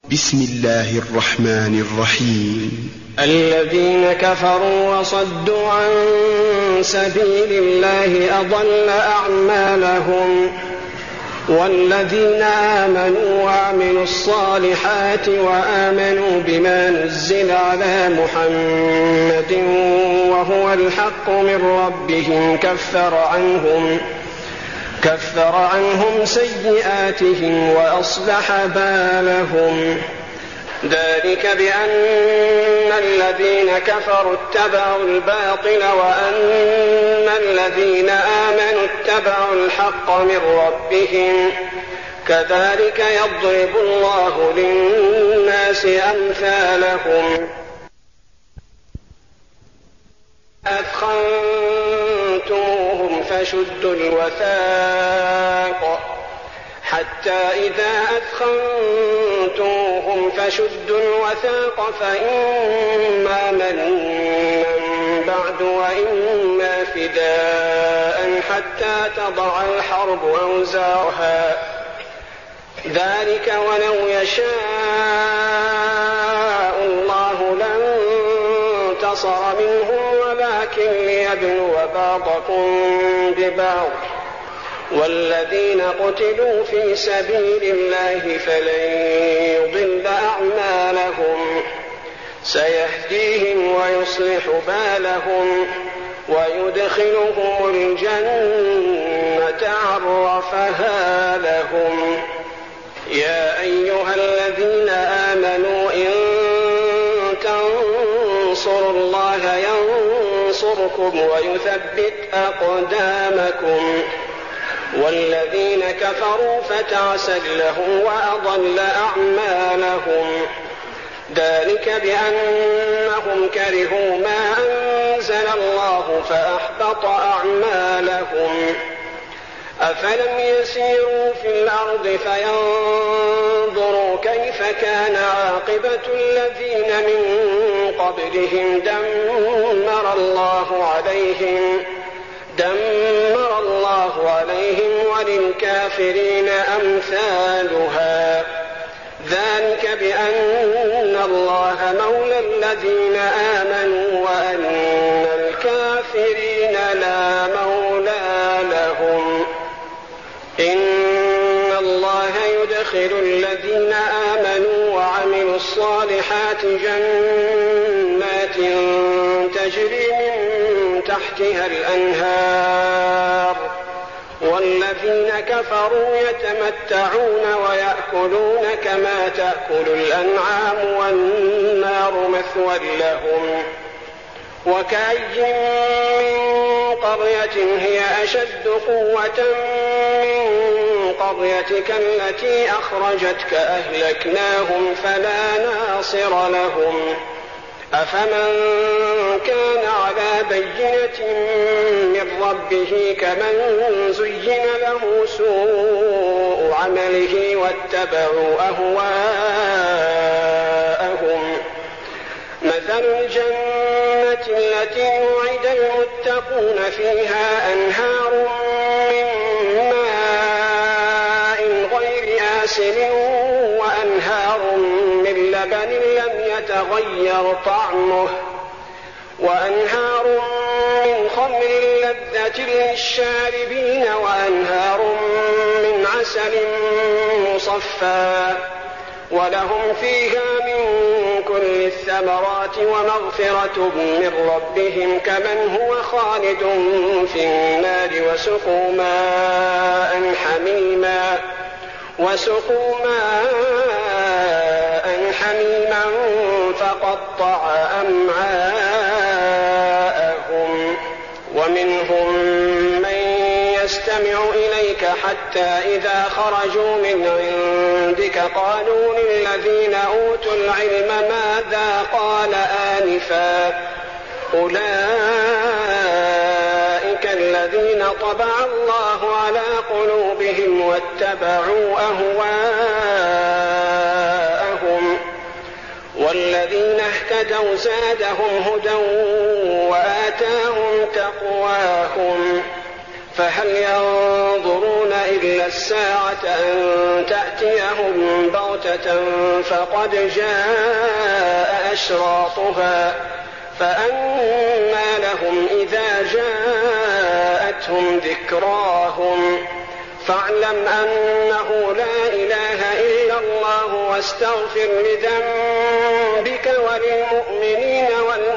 بسم الله الرحمن الرحيم. الذين كفروا وصدوا عن سبيل الله أضل أعمالهم، والذين آمنوا وعملوا الصالحات وآمنوا بما نزل على محمد وهو الحق من ربهم كفر عنهم سيئاتهم وأصلح بالهم. ذلك بأن الذين كفروا اتبعوا الباطل وأن الذين آمنوا اتبعوا الحق من ربهم، كذلك يضرب الله للناس أمثالهم. أثخنتموهم فشدوا الوثاق حتى إذا أثخنتموهم فشدوا الوثاق فإما منا بعد وإما فداء حتى تضع الحرب أوزارها، ذلك ولو يشاء الله لانتصر منهم ولكن ليبلو بعضكم ببعض. والذين قتلوا في سبيل الله فلن يضل أعمالهم، سيهديهم ويصلح بالهم ويدخلهم الجنة عرفها لهم. يا أيها الذين آمنوا إن تنصروا الله ينصركم ويثبت أقدامكم. والذين كفروا فتعسا لهم وأضل أعمالهم، ذلك بأنهم كرهوا ما أنزل الله فأحبط أعمالهم. أفلم يسيروا في الأرض فينظروا كيف كان عاقبة الذين من قبلهم دمر الله عليهم وللكافرين أمثالها. ذلك بأن الله مولى الذين آمنوا وأن الكافرين لا مولى لهم. إن الله يدخل الذين آمنوا وعملوا الصالحات جنات تجري من تحتها الأنهار، والذين كفروا يتمتعون ويأكلون كما تأكل الأنعام والنار مثوى لهم. وكأي من قرية هي أشد قوة من قريتك التي أخرجتك أهلكناهم فلا ناصر لهم. أفمن كان على بينة من ربه كمن زين له سوء عمله واتبعوا أهواءهم. مثل الجنة التي وعد المتقون فيها أنهار من ماء غير آسن وأنهار من لبن لم يتغير طعمه وأنهار من خمر لذة للشاربين وأنهار من عسل مصفى ولهم فيها من كل الثمرات ومغفرة من ربهم كمن هو خالد في النار وسقوا ماء حميما فقطع أمعاءهم. ومنهم من يستمع إليك حتى إذا خرجوا من عندك قالوا للذين أوتوا العلم ماذا قال آنفا، أولئك الذين طبع الله على قلوبهم واتبعوا أهواءهم. والذين اهتدوا زادهم هدى وآتاهم تقواهم. فهل ينظرون إلا الساعة أن تأتيهم بغتة فقد جاء أشراطها فأنى لهم إذا جاءتهم ذكراهم فاعلم أنه لا إله إلا الله واستغفر لذنبك وللمؤمنين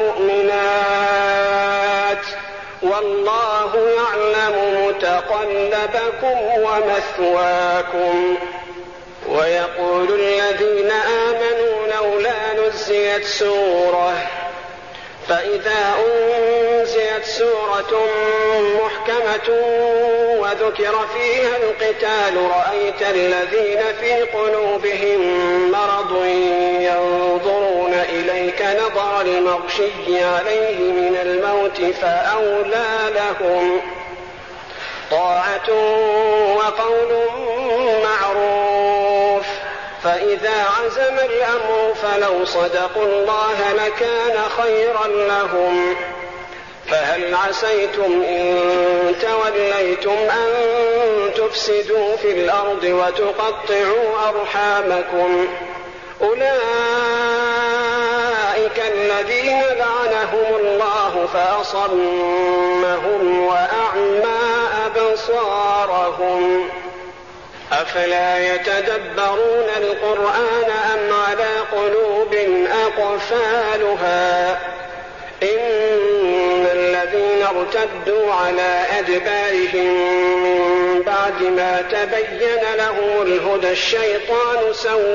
والمؤمنات والله يعلم متقلبكم ومثواكم. ويقول الذين آمنوا لولا نزلت سورة فإذا أنزلت سورة محكمة وذكر فيها القتال رأيت الذين في قلوبهم مرض ينظرون إليك نظر المغشي عليه من الموت فأولى لهم طاعة وقول معروف فإذا عزم الأمر فلو صدقوا الله لكان خيرا لهم. فهل عسيتم إن توليتم أن تفسدوا في الأرض وتقطعوا أرحامكم أولئك الذين لعنهم الله فأصمهم وأعمى أبصارهم أفلا يتدبرون القرآن أم على قلوب أقفالها إن الذين ارتدوا على أدبارهم من بعد ما تبين لهم الهدى الشيطان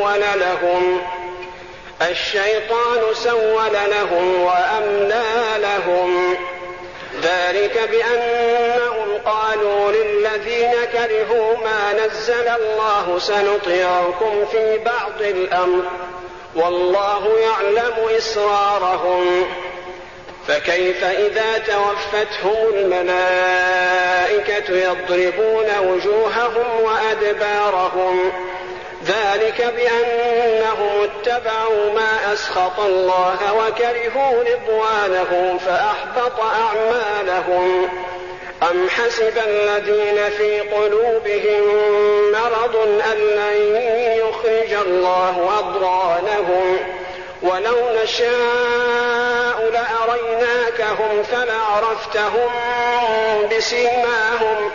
سول لهم وأملى لهم ذلك بأنهم قالوا للذين كرهوا ما نزل الله سنطيعكم في بعض الأمر والله يعلم إسرارهم فكيف إذا توفتهم الملائكة يضربون وجوههم وأدبارهم ذلك بأنهم اتبعوا ما أسخط الله وكرهوا رضوانه فأحبط أعمالهم. أم حسب الذين في قلوبهم مرض أن لن يخرج الله أضغانهم ولو نشاء لأريناكهم فلعرفتهم بسيماهم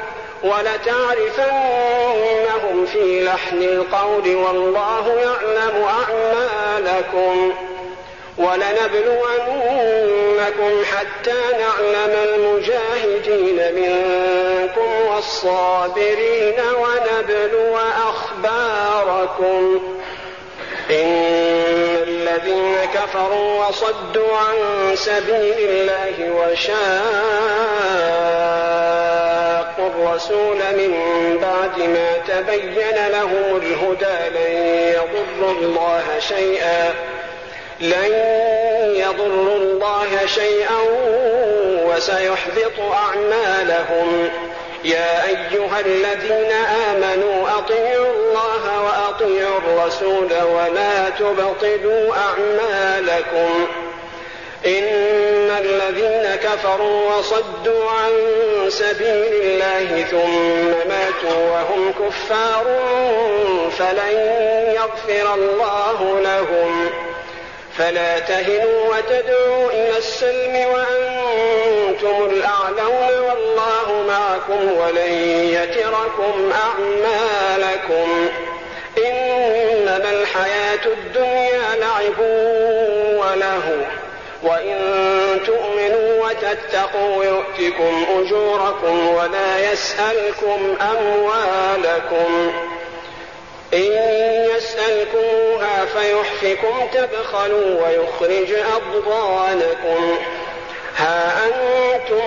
ولتعرفنهم في لحن القول والله يعلم أعمالكم. ولنبلونكم حتى نعلم المجاهدين منكم والصابرين ونبلو أخباركم. إن الذين كفروا وصدوا عن سبيل الله وشاقوا الرسول من بعد ما تبين لهم الهدى لن يضروا الله شيئا وسيحبط أعمالهم. يا أيها الذين آمنوا أطيعوا الله وأطيعوا الرسول ولا تبطلوا أعمالكم. إن الذين كفروا وصدوا عن سبيل الله ثم ماتوا وهم كفار فلن يغفر الله لهم. فلا تهنوا وتدعوا إلى السلم وأنتم الأعلون والله معكم ولن يتركم أعمالكم. إنما الحياة الدنيا لعب ولهو وإن تؤمنوا وتتقوا يؤتكم أجوركم ولا يسألكم أموالكم. إن يسألكموها فيحفكم تبخلوا ويخرج أضغانكم. ها أنتم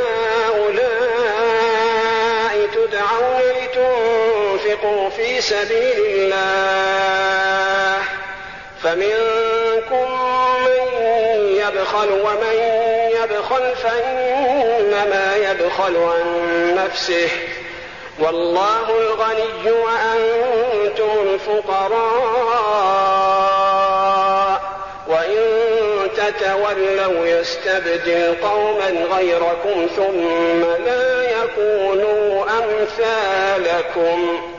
هؤلاء تدعون لتنفقوا في سبيل الله فمنكم من يبخل ومن يبخل فإنما يبخل عن نفسه والله الغني وأنتم الفقراء وإن تولوا يستبدل قوما غيركم ثم لا يكونوا أمثالكم.